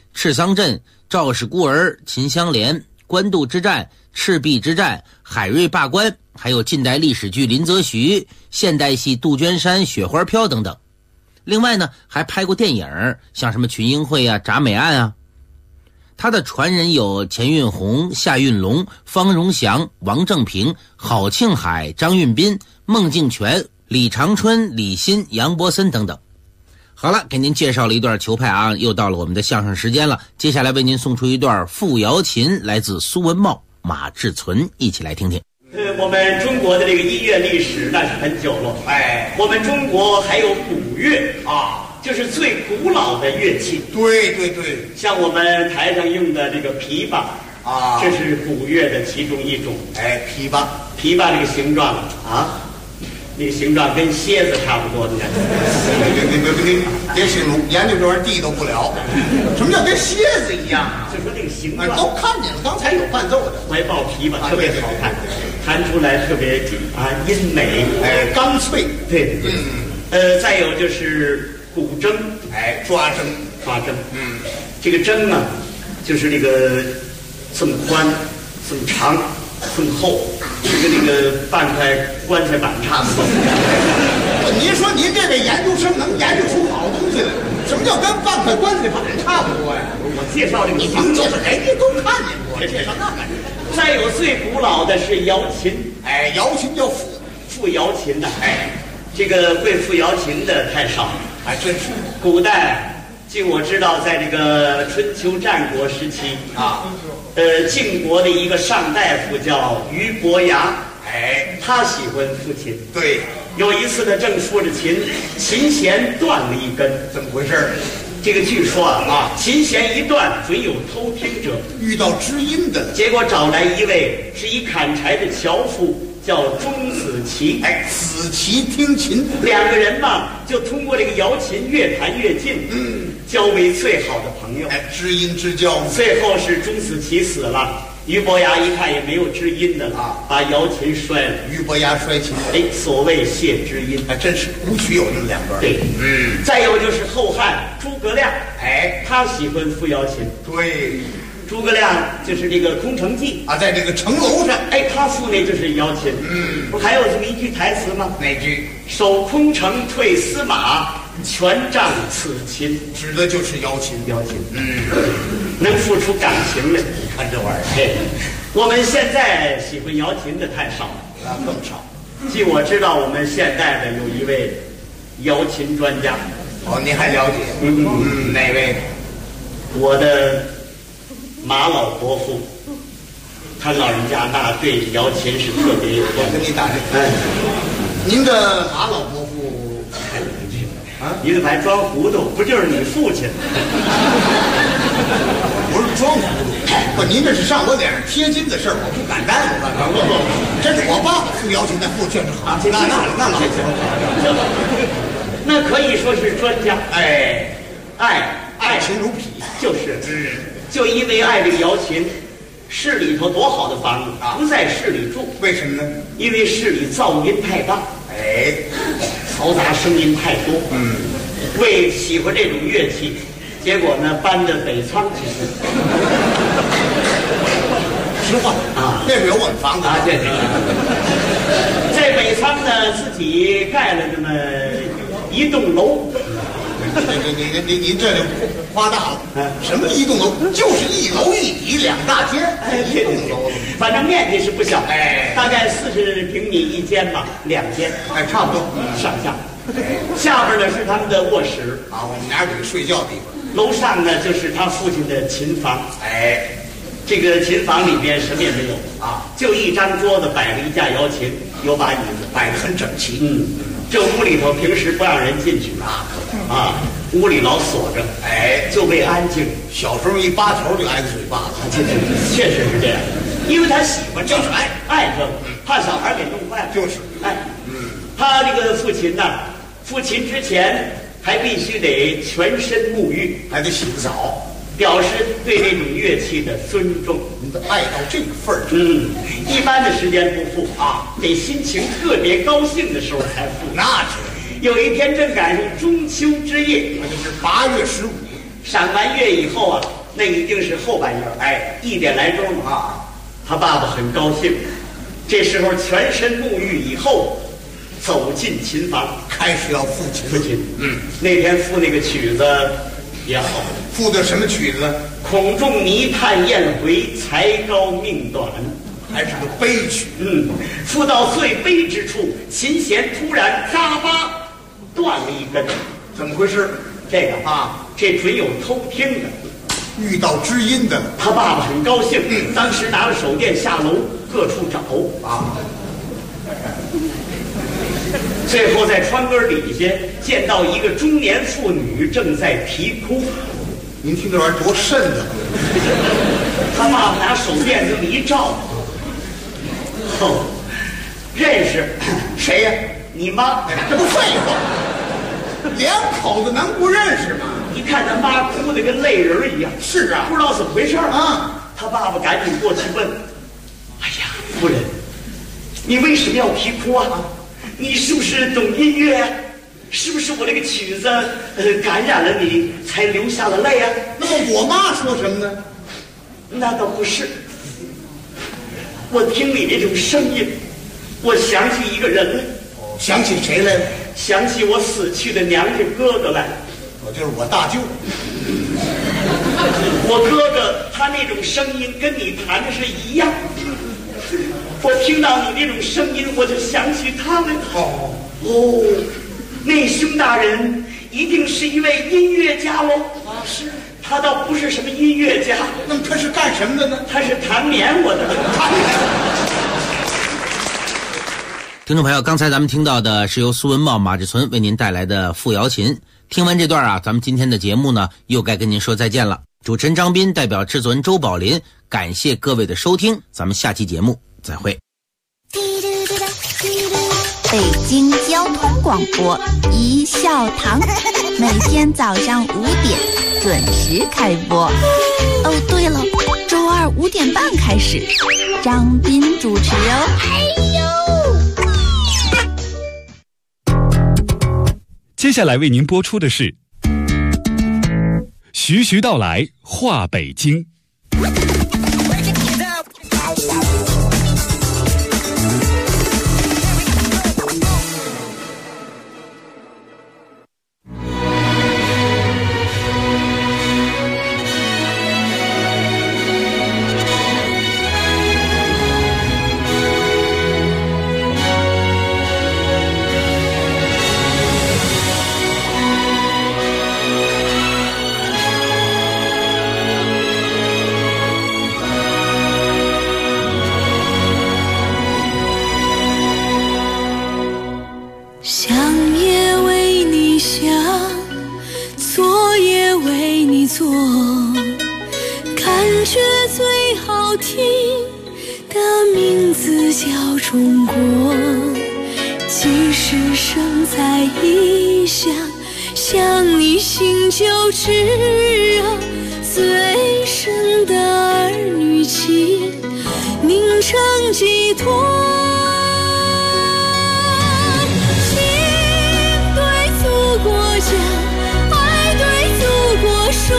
赤桑镇、赵氏孤儿、秦香莲、官渡之战、赤壁之战、海瑞罢官，还有近代历史剧《林则徐》、现代戏《杜鹃山》《雪花飘》等等。另外呢，还拍过电影，像什么《群英会》啊、《铡美案》啊。他的传人有钱运红、夏运龙、方荣祥、王正平、郝庆海、张运斌、孟敬全、李长春、李欣、杨伯森等等。好了，给您介绍了一段球派啊，又到了我们的相声时间了。接下来为您送出一段傅瑶琴，来自苏文茂、马志存，一起来听听。 我们中国的这个音乐历史那是很久了，我们中国还有古乐啊，就是最古老的乐器。 对对对， 像我们台上用的这个琵琶啊，这是古乐的其中一种。琵琶这个形状啊，那个形状跟蝎子差不多，你看。 别形容，研究这玩意儿地道不了。什么叫跟蝎子一样啊？ 就说这个形状。 都看见了，刚才有伴奏的。 怀抱琵琶特别好看，弹出来特别音美， 干脆。 对。再有就是古筝， 抓筝。 这个筝啊，就是这个这么宽、这么长、这么厚，就跟那个半块棺材板差不多。 您说您这位研究生能研究出好东西来？什么叫跟半块棺材板差不多呀？ 我介绍这个， 你甭介绍，人家都看见过，介绍那干什么？ 再有最古老的是瑶琴， 瑶琴叫傅瑶琴的，这个会傅瑶琴的太少， 真是。 古代，据我知道，在这个春秋战国时期啊，晋国的一个上大夫叫俞伯牙，他喜欢抚琴。 对， 有一次他正抚着琴，琴弦断了一根， 怎么回事？ 这个据说琴弦一断，准有偷听者， 遇到知音的， 结果找来一位是一砍柴的樵夫。叫钟子期， 子期听琴， 两个人嘛，就通过这个瑶琴越弹越近，交为最好的朋友， 知音之交。 最后是钟子期死了，俞伯牙一看也没有知音的了，把瑶琴摔了。 俞伯牙摔琴， 所谓谢知音， 真是古曲有这么两段。 对，再有就是后汉诸葛亮，他喜欢抚瑶琴。 对。 诸葛亮就是这个空城计在这个城楼上， 他赋那就是瑶琴。不还有这么一句台词吗？ 哪句？ 守空城退司马，全仗此琴， 指的就是瑶琴。 能付出感情来。 你看这玩意儿， 我们现在喜欢瑶琴的太少了， 更少。 据我知道，我们现代的有一位瑶琴专家。 您还了解？哪位？ 我的马老伯父，他老人家那对瑶琴是特别有。 我跟你打这您的马老伯父你怎么还装糊涂？不就是你父亲？ 不是装糊涂，不，您这是上我脸上贴金的事儿，我不敢耽误了。不，这是我爸爸傅瑶琴的父确实好。那老那可以说是专家。爱琴如匹， 就因为爱这个瑶琴，市里头多好的房子不在市里住， 为什么呢？ 因为市里噪音太大，嘈杂声音太多。为喜欢这种乐器，结果呢搬到北仓去住。 实话那边有我们房子对。在北仓呢，自己盖了那么一栋楼。 您这就夸大了。什么一栋楼？就是一楼一底两大间。一栋楼， 反正面积是不小。大概40平米一间吧，2间。 差不多上下。下边呢是他们的卧室我们俩给睡觉的地方。 楼上呢就是他父亲的琴房。这个琴房里边什么也没有就一张桌子摆了一架瑶琴，有把椅子摆得很整齐。 这屋里头平时不让人进去屋里老锁着，就为安静。 小时候一扒头就挨个嘴巴子， 确实是这样，因为他喜欢这个，爱这个，怕小孩给弄坏了。他这个父亲呢，父亲之前还必须得全身沐浴， 还得洗个澡， 表示对这种乐器的尊重。 你的爱到这个份儿上， 一般的时间不付得心情特别高兴的时候才付。 那是。 有一天正赶上中秋之夜， 那就是8月15。 赏完月以后那一定是后半夜，1点来钟啊。他爸爸很高兴，这时候全身沐浴以后，走进琴房， 开始要复琴。 那天复那个曲子也好。 复的什么曲子？ 孔仲尼叹燕回，才高命短， 还是个悲曲。 复到最悲之处，琴弦突然扎巴断了一根。 怎么回事？ 这个啊，这准有偷听的， 遇到知音的。 他爸爸很高兴，当时拿着手电下楼各处找啊。最后在窗根底下见到一个中年妇女正在啼哭。 您听这玩意儿多瘆得慌！ 他爸爸拿手电这么一照，认识谁呀？你妈？ 这不废话，两口子能不认识吗？ 一看他妈哭得跟泪人一样。 是啊， 不知道怎么回事啊。 他爸爸赶紧过去问：“哎呀，夫人，你为什么要啼哭啊？你是不是懂音乐啊？是不是我这个曲子感染了你，才流下了泪啊？” 那么我妈说什么呢？ 那倒不是，我听你这种声音，我想起一个人来。 想起谁来了？ 想起我死去的娘家哥哥来。 就是我大舅。 我哥哥他那种声音跟你弹的是一样。我听到你那种声音，我就想起他来。那兄大人一定是一位音乐家喽。 是。 他倒不是什么音乐家。 那么他是干什么的呢？ 他是弹棉花的。 听众朋友，刚才咱们听到的是由苏文茂、马志存为您带来的傅瑶琴。听完这段啊，咱们今天的节目呢又该跟您说再见了。主持人张斌代表制作人周宝林，感谢各位的收听，咱们下期节目再会。 北京交通广播一笑堂，每天早上5点准时开播。哦，对了，周二5点半开始，张斌主持哦。 接下来为您播出的是徐徐道来话北京。 中国，即使生在异乡，想你心就炙热，最深的儿女情凝成寄托。情对祖国讲，爱对祖国说，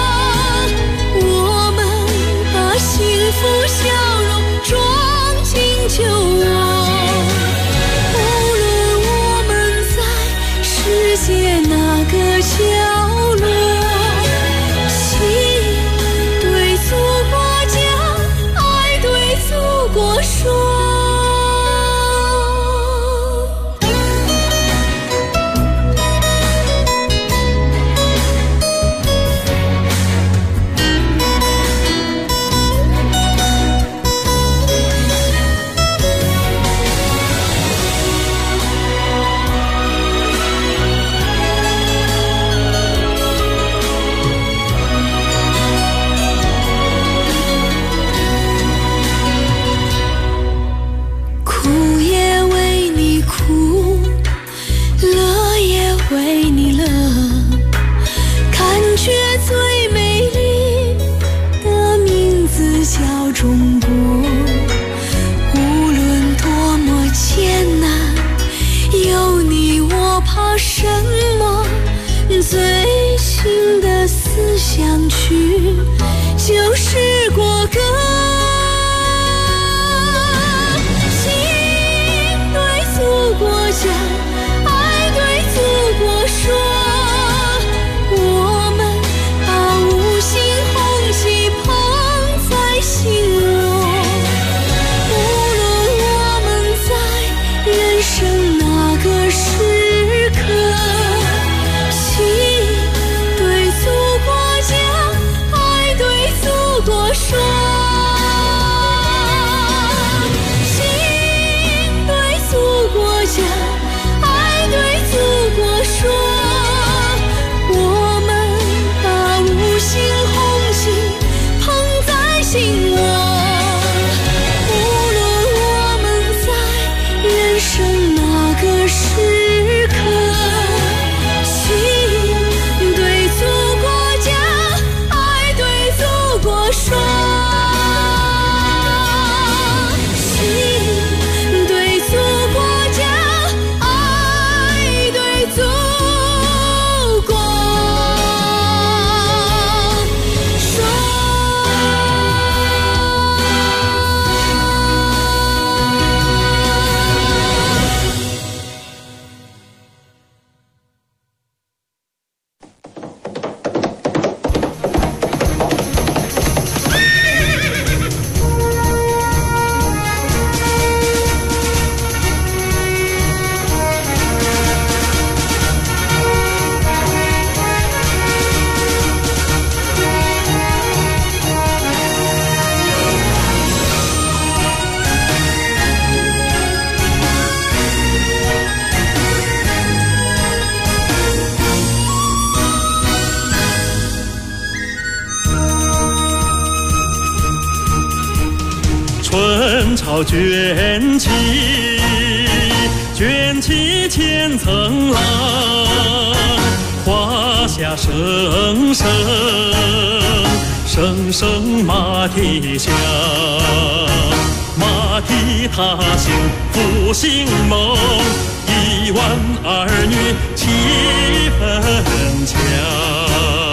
我们把幸福笑容装进酒窝。无论我们在世界哪个角落，情对祖国讲，爱对祖国说。什么最新的思想去生那个时刻，心对祖国讲，爱对祖国说。心对祖国讲，爱对祖国说。我们把五星红旗捧在心窝。人生那个时刻，心对祖国讲，爱对祖国说。心对祖国讲，爱对祖国说。 春潮卷起，卷起千层浪，华夏声声，声声马蹄响，马蹄踏行复兴梦，1万儿女气氛强。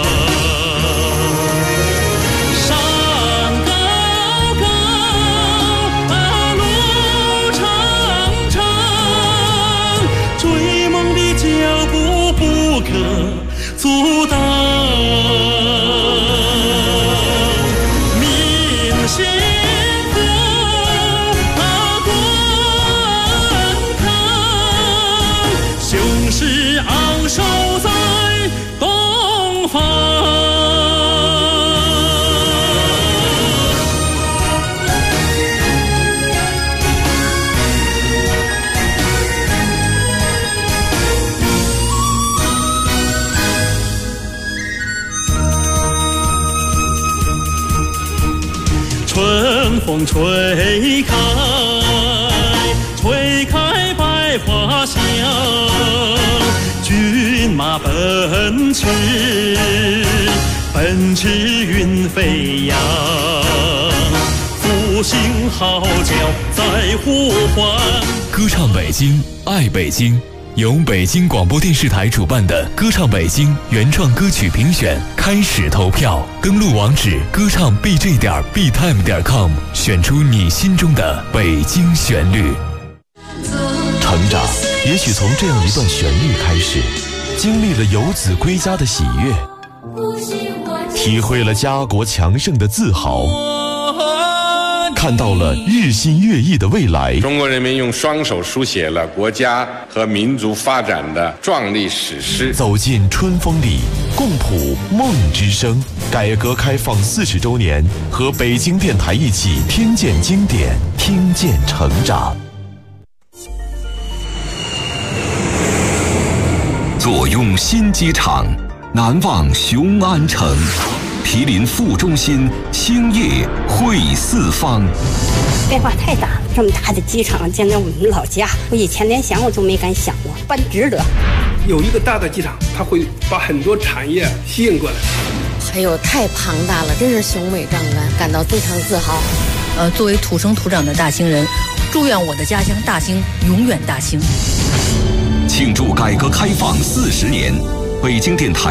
不可阻挡，民心和滚烫，雄狮昂首在东方。春风吹开，吹开百花香，骏马奔驰，奔驰云飞扬，复兴号角在呼唤。 歌唱北京，爱北京。由北京广播电视台主办的歌唱北京原创歌曲评选开始投票，登录网址歌唱 bj.btime.com， 选出你心中的北京旋律。 成长也许从这样一段旋律开始，经历了游子归家的喜悦，体会了家国强盛的自豪，看到了日新月异的未来。 中国人民用双手书写了国家和民族发展的壮丽史诗。 走进春风里，共谱梦之声。改革开放40周年，和北京电台一起听见经典，听见成长。 坐拥新机场，难忘雄安城。毗邻副中心，兴业汇四方。 变化太大了，这么大的机场，见到我们老家，我以前连想我都没敢想过，办值得。 有一个大的机场，它会把很多产业吸引过来。 哎呦，太庞大了，真是雄伟壮观，感到非常自豪。 作为土生土长的大兴人，祝愿我的家乡大兴永远大兴。 庆祝改革开放40年，北京电台